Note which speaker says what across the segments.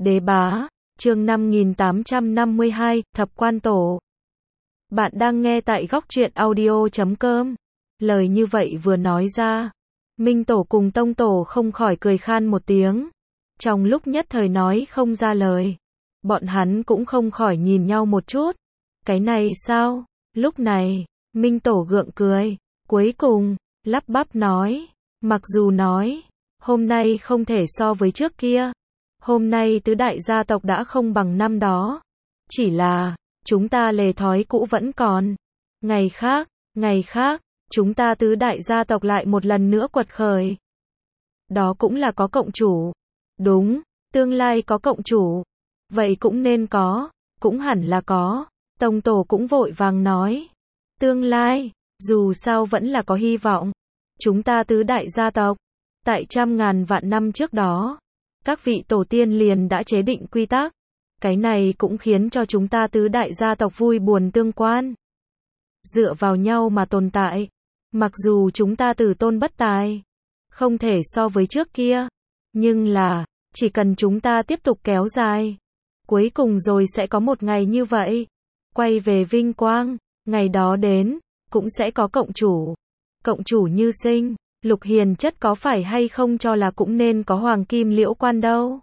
Speaker 1: Đế bá, chương 5852, Thập Quan Tổ. Bạn đang nghe tại góc truyện audio.com. Lời như vậy vừa nói ra, Minh Tổ cùng Tông Tổ không khỏi cười khan một tiếng. Trong lúc nhất thời nói không ra lời, bọn hắn cũng không khỏi nhìn nhau một chút. Cái này sao? Lúc này, Minh Tổ gượng cười, cuối cùng, lắp bắp nói, mặc dù nói, hôm nay không thể so với trước kia. Hôm nay tứ đại gia tộc đã không bằng năm đó. Chỉ là, chúng ta lề thói cũ vẫn còn. Ngày khác, chúng ta tứ đại gia tộc lại một lần nữa quật khởi. Đó cũng là có cộng chủ. Đúng, tương lai có cộng chủ. Vậy cũng nên có, cũng hẳn là có. Tông Tổ cũng vội vàng nói. Tương lai, dù sao vẫn là có hy vọng. Chúng ta tứ đại gia tộc, tại trăm ngàn vạn năm trước đó, các vị tổ tiên liền đã chế định quy tắc. Cái này cũng khiến cho chúng ta tứ đại gia tộc vui buồn tương quan. Dựa vào nhau mà tồn tại. Mặc dù chúng ta tử tôn bất tài, không thể so với trước kia. Nhưng là, chỉ cần chúng ta tiếp tục kéo dài, cuối cùng rồi sẽ có một ngày như vậy. Quay về vinh quang, ngày đó đến, cũng sẽ có cộng chủ. Cộng chủ như sinh. Lục Hiền Chất có phải hay không cho là cũng nên có Hoàng Kim Liễu Quan đâu.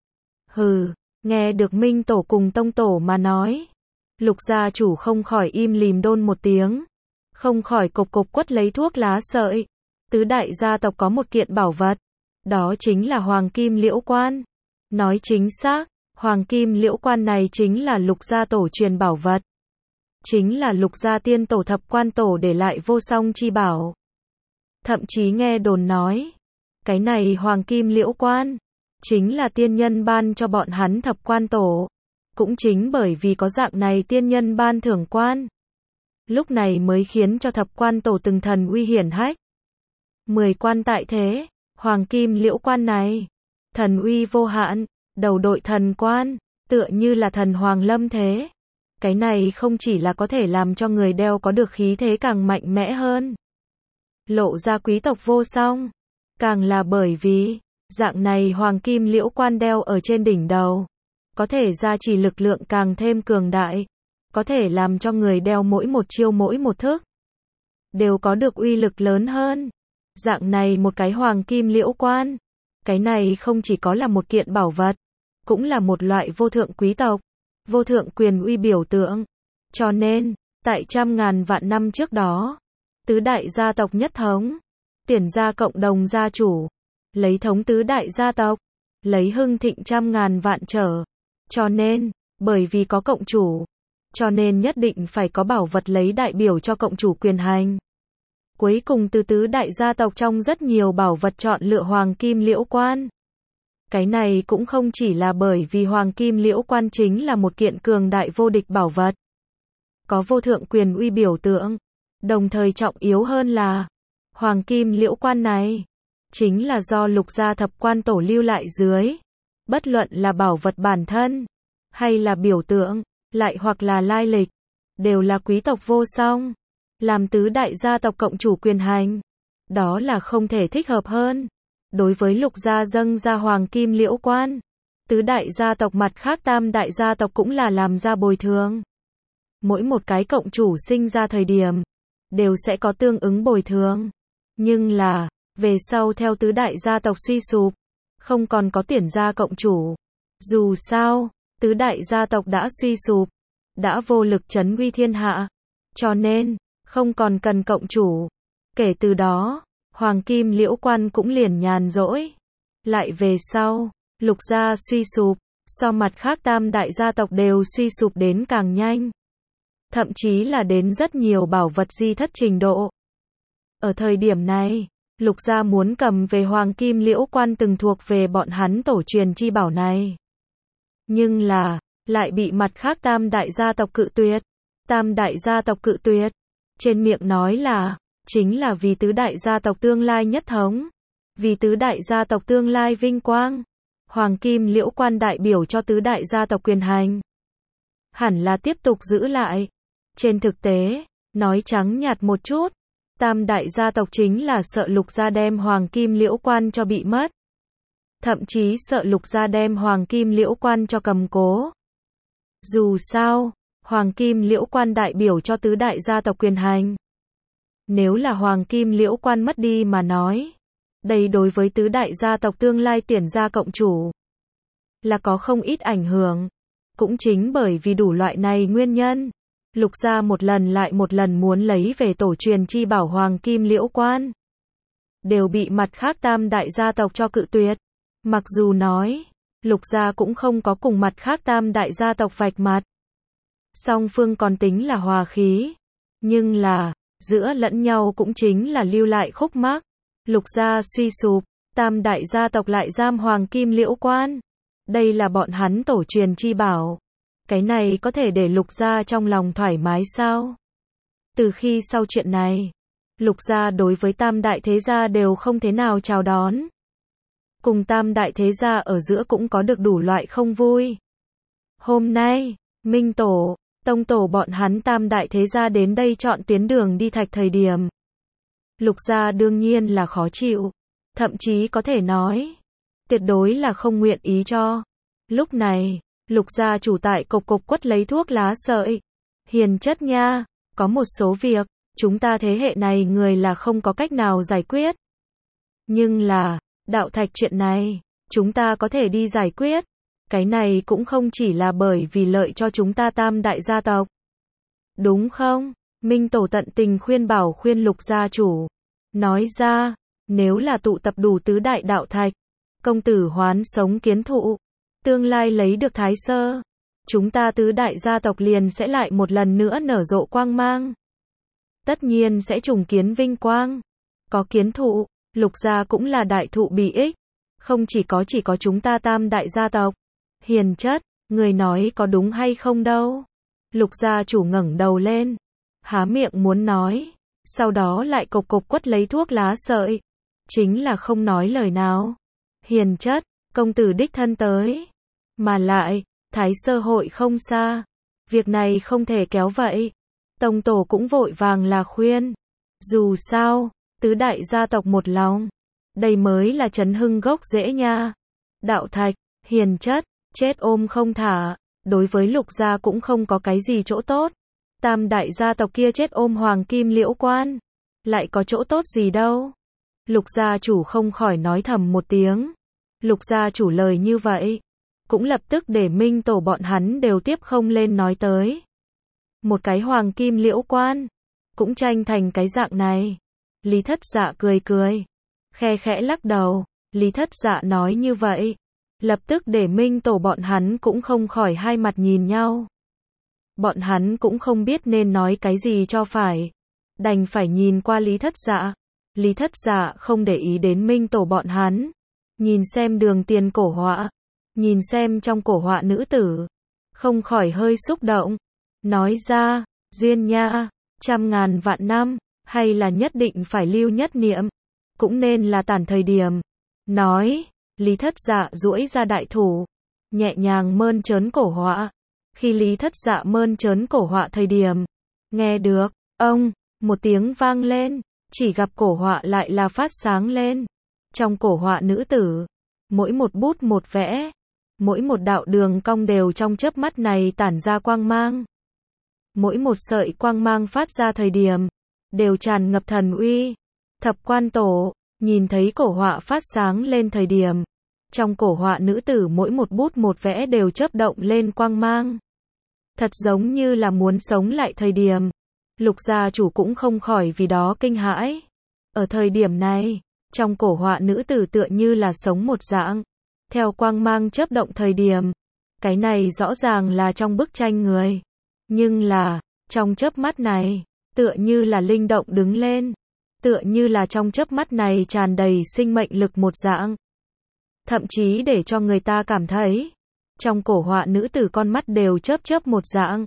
Speaker 1: Hừ, nghe được Minh Tổ cùng Tông Tổ mà nói. Lục gia chủ không khỏi im lìm đôn một tiếng. Không khỏi cộc cộc quất lấy thuốc lá sợi. Tứ đại gia tộc có một kiện bảo vật. Đó chính là Hoàng Kim Liễu Quan. Nói chính xác, Hoàng Kim Liễu Quan này chính là Lục gia tổ truyền bảo vật. Chính là Lục gia tiên tổ Thập Quan Tổ để lại vô song chi bảo. Thậm chí nghe đồn nói, cái này Hoàng Kim Liễu Quan, chính là tiên nhân ban cho bọn hắn Thập Quan Tổ. Cũng chính bởi vì có dạng này tiên nhân ban thưởng quan, lúc này mới khiến cho Thập Quan Tổ từng thần uy hiển hách. 10 quan tại thế, Hoàng Kim Liễu Quan này, thần uy vô hạn, đầu đội thần quan, tựa như là thần hoàng lâm thế. Cái này không chỉ là có thể làm cho người đeo có được khí thế càng mạnh mẽ hơn, lộ ra quý tộc vô song, càng là bởi vì, dạng này Hoàng Kim Liễu Quan đeo ở trên đỉnh đầu, có thể gia trì lực lượng càng thêm cường đại, có thể làm cho người đeo mỗi một chiêu mỗi một thức, đều có được uy lực lớn hơn. Dạng này một cái Hoàng Kim Liễu Quan, cái này không chỉ có là một kiện bảo vật, cũng là một loại vô thượng quý tộc, vô thượng quyền uy biểu tượng. Cho nên, tại trăm ngàn vạn năm trước đó, tứ đại gia tộc nhất thống, tiền gia cộng đồng gia chủ, lấy thống tứ đại gia tộc, lấy hưng thịnh trăm ngàn vạn trở. Cho nên, bởi vì có cộng chủ, cho nên nhất định phải có bảo vật lấy đại biểu cho cộng chủ quyền hành. Cuối cùng từ tứ đại gia tộc trong rất nhiều bảo vật chọn lựa Hoàng Kim Liễu Quan. Cái này cũng không chỉ là bởi vì Hoàng Kim Liễu Quan chính là một kiện cường đại vô địch bảo vật, có vô thượng quyền uy biểu tượng. Đồng thời trọng yếu hơn là, Hoàng Kim Liễu Quan này, chính là do Lục gia Thập Quan Tổ lưu lại dưới. Bất luận là bảo vật bản thân, hay là biểu tượng, lại hoặc là lai lịch, đều là quý tộc vô song. Làm tứ đại gia tộc cộng chủ quyền hành, đó là không thể thích hợp hơn. Đối với Lục gia dâng ra Hoàng Kim Liễu Quan, tứ đại gia tộc mặt khác tam đại gia tộc cũng là làm ra bồi thường. Mỗi một cái cộng chủ sinh ra thời điểm, đều sẽ có tương ứng bồi thường. Nhưng là, về sau theo tứ đại gia tộc suy sụp, không còn có tuyển gia cộng chủ. Dù sao, tứ đại gia tộc đã suy sụp, đã vô lực trấn uy thiên hạ. Cho nên, không còn cần cộng chủ. Kể từ đó, Hoàng Kim Liễu Quan cũng liền nhàn rỗi. Lại về sau, Lục gia suy sụp, so mặt khác tam đại gia tộc đều suy sụp đến càng nhanh. Thậm chí là đến rất nhiều bảo vật di thất trình độ. Ở thời điểm này, Lục gia muốn cầm về Hoàng Kim Liễu Quan từng thuộc về bọn hắn tổ truyền chi bảo này. Nhưng là, lại bị mặt khác tam đại gia tộc cự tuyệt. Tam đại gia tộc cự tuyệt, trên miệng nói là, chính là vì tứ đại gia tộc tương lai nhất thống. Vì tứ đại gia tộc tương lai vinh quang. Hoàng Kim Liễu Quan đại biểu cho tứ đại gia tộc quyền hành, hẳn là tiếp tục giữ lại. Trên thực tế, nói trắng nhạt một chút, tam đại gia tộc chính là sợ Lục gia đem Hoàng Kim Liễu Quan cho bị mất. thậm chí sợ Lục gia đem Hoàng Kim Liễu Quan cho cầm cố. Dù sao, Hoàng Kim Liễu Quan đại biểu cho tứ đại gia tộc quyền hành. Nếu là Hoàng Kim Liễu Quan mất đi mà nói, đây đối với tứ đại gia tộc tương lai tiền gia cộng chủ là có không ít ảnh hưởng. Cũng chính bởi vì đủ loại này nguyên nhân, Lục gia một lần lại một lần muốn lấy về tổ truyền chi bảo Hoàng Kim Liễu Quan, đều bị mặt khác tam đại gia tộc cho cự tuyệt. Mặc dù nói, Lục gia cũng không có cùng mặt khác tam đại gia tộc vạch mặt, song phương còn tính là hòa khí, nhưng là, giữa lẫn nhau cũng chính là lưu lại khúc mắc. Lục gia suy sụp, tam đại gia tộc lại giam Hoàng Kim Liễu Quan. Đây là bọn hắn tổ truyền chi bảo. Cái này có thể để Lục gia trong lòng thoải mái sao? Từ khi sau chuyện này, Lục gia đối với tam đại thế gia đều không thế nào chào đón. Cùng tam đại thế gia ở giữa cũng có được đủ loại không vui. Hôm nay, Minh Tổ, Tông Tổ bọn hắn tam đại thế gia đến đây chọn tuyến đường đi Thạch thời điểm, Lục gia đương nhiên là khó chịu, thậm chí có thể nói, tuyệt đối là không nguyện ý cho. Lúc này, Lục gia chủ tại cộc cộc quất lấy thuốc lá sợi. Hiền chất nha, có một số việc, chúng ta thế hệ này người là không có cách nào giải quyết. Nhưng là, đạo thạch chuyện này, chúng ta có thể đi giải quyết. Cái này cũng không chỉ là bởi vì lợi cho chúng ta tam đại gia tộc. Đúng không? Minh Tổ tận tình khuyên bảo khuyên Lục gia chủ. Nói ra, nếu là tụ tập đủ tứ đại đạo thạch, công tử hoán sống kiến thụ, tương lai lấy được thái sơ, chúng ta tứ đại gia tộc liền sẽ lại một lần nữa nở rộ quang mang. Tất nhiên sẽ trùng kiến vinh quang. Có kiến thụ, Lục gia cũng là đại thụ bị ích. Không chỉ có chúng ta tam đại gia tộc. Hiền chất, người nói có đúng hay không đâu? Lục gia chủ ngẩng đầu lên, há miệng muốn nói, sau đó lại cộc cộc quất lấy thuốc lá sợi, chính là không nói lời nào. Hiền chất, công tử đích thân tới, mà lại, thái sơ hội không xa, việc này không thể kéo vậy. Tông Tổ cũng vội vàng là khuyên, dù sao, tứ đại gia tộc một lòng, đây mới là chấn hưng gốc rễ nha. Đạo thạch, hiền chất, chết ôm không thả, đối với Lục gia cũng không có cái gì chỗ tốt. Tam đại gia tộc kia chết ôm Hoàng Kim Liễu Quan, lại có chỗ tốt gì đâu. Lục gia chủ không khỏi nói thầm một tiếng. Lục gia chủ lời như vậy, cũng lập tức để Minh Tổ bọn hắn đều tiếp không lên nói tới. Một cái Hoàng Kim Liễu Quan, cũng tranh thành cái dạng này. Lý Thất Dạ cười cười, khe khẽ lắc đầu. Lý Thất Dạ nói như vậy, lập tức để Minh Tổ bọn hắn cũng không khỏi hai mặt nhìn nhau. Bọn hắn cũng không biết nên nói cái gì cho phải, đành phải nhìn qua Lý Thất Dạ. Lý Thất Dạ không để ý đến Minh Tổ bọn hắn, nhìn xem đường tiền cổ họa, nhìn xem trong cổ họa nữ tử, không khỏi hơi xúc động, nói ra, duyên nha, trăm ngàn vạn năm, hay là nhất định phải lưu nhất niệm, cũng nên là tản thời điểm. Nói, Lý Thất Dạ duỗi ra đại thủ, nhẹ nhàng mơn trớn cổ họa. Khi Lý Thất Dạ mơn trớn cổ họa thời điểm, nghe được, ông, một tiếng vang lên, chỉ gặp cổ họa lại là phát sáng lên. Trong cổ họa nữ tử, mỗi một bút một vẽ, mỗi một đạo đường cong đều trong chớp mắt này tản ra quang mang. Mỗi một sợi quang mang phát ra thời điểm, đều tràn ngập thần uy. Thập Quan Tổ, nhìn thấy cổ họa phát sáng lên thời điểm, trong cổ họa nữ tử mỗi một bút một vẽ đều chớp động lên quang mang. Thật giống như là muốn sống lại thời điểm. Lục gia chủ cũng không khỏi vì đó kinh hãi. Ở thời điểm này, trong cổ họa nữ tử tựa như là sống một dạng, theo quang mang chớp động thời điểm. Cái này rõ ràng là trong bức tranh người. Nhưng là, trong chớp mắt này, tựa như là linh động đứng lên. Tựa như là trong chớp mắt này tràn đầy sinh mệnh lực một dạng. Thậm chí để cho người ta cảm thấy, trong cổ họa nữ tử con mắt đều chớp chớp một dạng.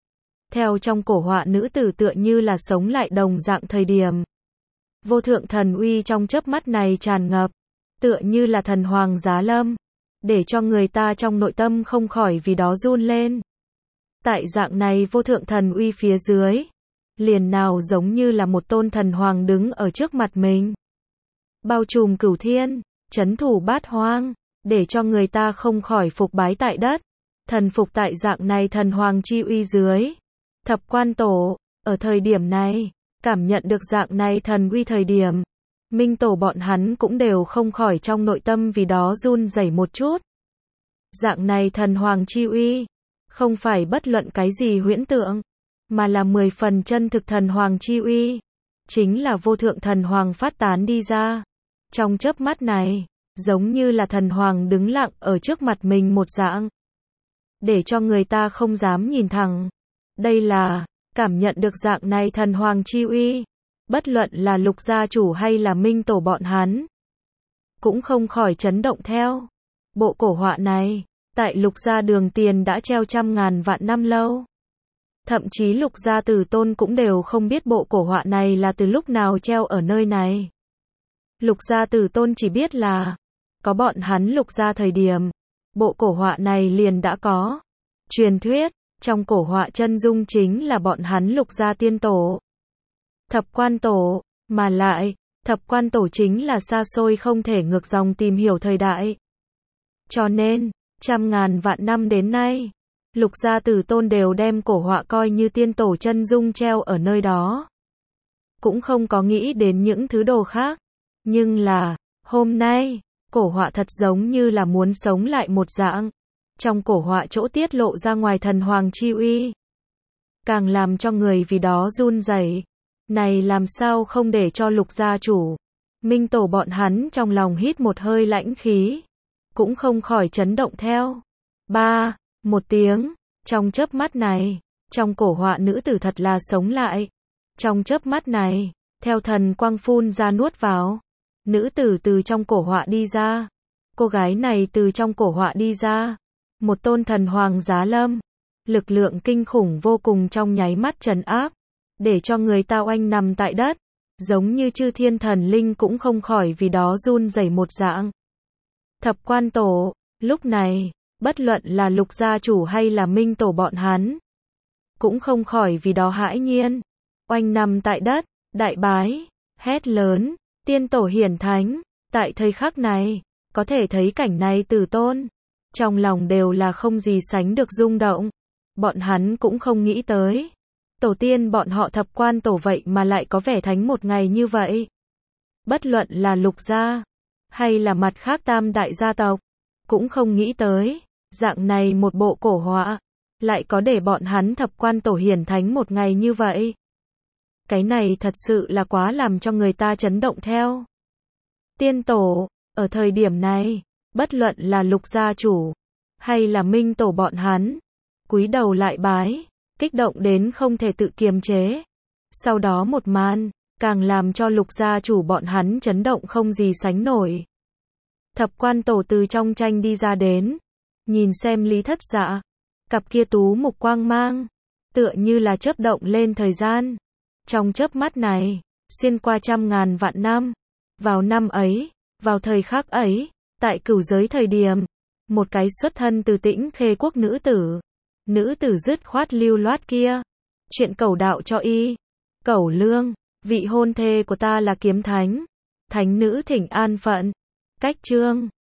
Speaker 1: Theo trong cổ họa nữ tử tựa như là sống lại đồng dạng thời điểm. Vô thượng thần uy trong chớp mắt này tràn ngập, tựa như là thần hoàng giá lâm, để cho người ta trong nội tâm không khỏi vì đó run lên. Tại dạng này vô thượng thần uy phía dưới, liền nào giống như là một tôn thần hoàng đứng ở trước mặt mình. Bao trùm cửu thiên, trấn thủ bát hoang, để cho người ta không khỏi phục bái tại đất, thần phục tại dạng này thần hoàng chi uy dưới. Thập quan tổ, ở thời điểm này, cảm nhận được dạng này thần uy thời điểm, minh tổ bọn hắn cũng đều không khỏi trong nội tâm vì đó run rẩy một chút. Dạng này thần hoàng chi uy, không phải bất luận cái gì huyễn tượng, mà là 10 phần chân thực thần hoàng chi uy, chính là vô thượng thần hoàng phát tán đi ra. Trong chớp mắt này, giống như là thần hoàng đứng lặng ở trước mặt mình một dạng, để cho người ta không dám nhìn thẳng. Đây là, cảm nhận được dạng này thần hoàng chi uy, bất luận là Lục gia chủ hay là minh tổ bọn hắn, cũng không khỏi chấn động theo. Bộ cổ họa này, tại Lục gia đường tiền đã treo trăm ngàn vạn năm lâu. Thậm chí Lục gia tử tôn cũng đều không biết bộ cổ họa này là từ lúc nào treo ở nơi này. Lục gia tử tôn chỉ biết là, có bọn hắn Lục gia thời điểm, bộ cổ họa này liền đã có. Truyền thuyết, trong cổ họa chân dung chính là bọn hắn Lục gia tiên tổ. Thập quan tổ, mà lại, thập quan tổ chính là xa xôi không thể ngược dòng tìm hiểu thời đại. Cho nên, trăm ngàn vạn năm đến nay, Lục gia tử tôn đều đem cổ họa coi như tiên tổ chân dung treo ở nơi đó. Cũng không có nghĩ đến những thứ đồ khác. Nhưng là, hôm nay, cổ họa thật giống như là muốn sống lại một dạng. Trong cổ họa chỗ tiết lộ ra ngoài thần hoàng chi uy, càng làm cho người vì đó run rẩy. Này làm sao không để cho Lục gia chủ, minh tổ bọn hắn trong lòng hít một hơi lãnh khí, cũng không khỏi chấn động theo. Một tiếng, trong chớp mắt này, trong cổ họa nữ tử thật là sống lại. Trong chớp mắt này, theo thần quang phun ra nuốt vào, nữ tử từ trong cổ họa đi ra. Cô gái này từ trong cổ họa đi ra, một tôn thần hoàng giá lâm, lực lượng kinh khủng vô cùng trong nháy mắt trấn áp, để cho người ta oanh nằm tại đất, giống như chư thiên thần linh cũng không khỏi vì đó run rẩy một dạng. Thập quan tổ, lúc này, bất luận là Lục gia chủ hay là minh tổ bọn hắn, cũng không khỏi vì đó hãi nhiên, oanh nằm tại đất, đại bái, hét lớn, tiên tổ hiển thánh. Tại thời khắc này, có thể thấy cảnh này tử tôn, trong lòng đều là không gì sánh được rung động. Bọn hắn cũng không nghĩ tới, tổ tiên bọn họ thập quan tổ vậy mà lại có vẻ thánh một ngày như vậy. Bất luận là Lục gia, hay là mặt khác tam đại gia tộc, cũng không nghĩ tới, dạng này một bộ cổ họa, lại có để bọn hắn thập quan tổ hiển thánh một ngày như vậy. Cái này thật sự là quá làm cho người ta chấn động theo. Tiên tổ, ở thời điểm này, bất luận là Lục gia chủ, hay là minh tổ bọn hắn, cúi đầu lại bái, kích động đến không thể tự kiềm chế. Sau đó một màn, càng làm cho Lục gia chủ bọn hắn chấn động không gì sánh nổi. Thập quan tổ từ trong tranh đi ra đến, nhìn xem Lý Thất Dạ, cặp kia tú mục quang mang, tựa như là chớp động lên thời gian. Trong chớp mắt này, xuyên qua trăm ngàn vạn năm, vào năm ấy, vào thời khắc ấy, tại cửu giới thời điểm, một cái xuất thân từ Tĩnh Khê quốc nữ tử dứt khoát lưu loát kia, chuyện cẩu đạo cho y. Cẩu Lương, vị hôn thê của ta là kiếm thánh, thánh nữ thỉnh an phận. Cách chương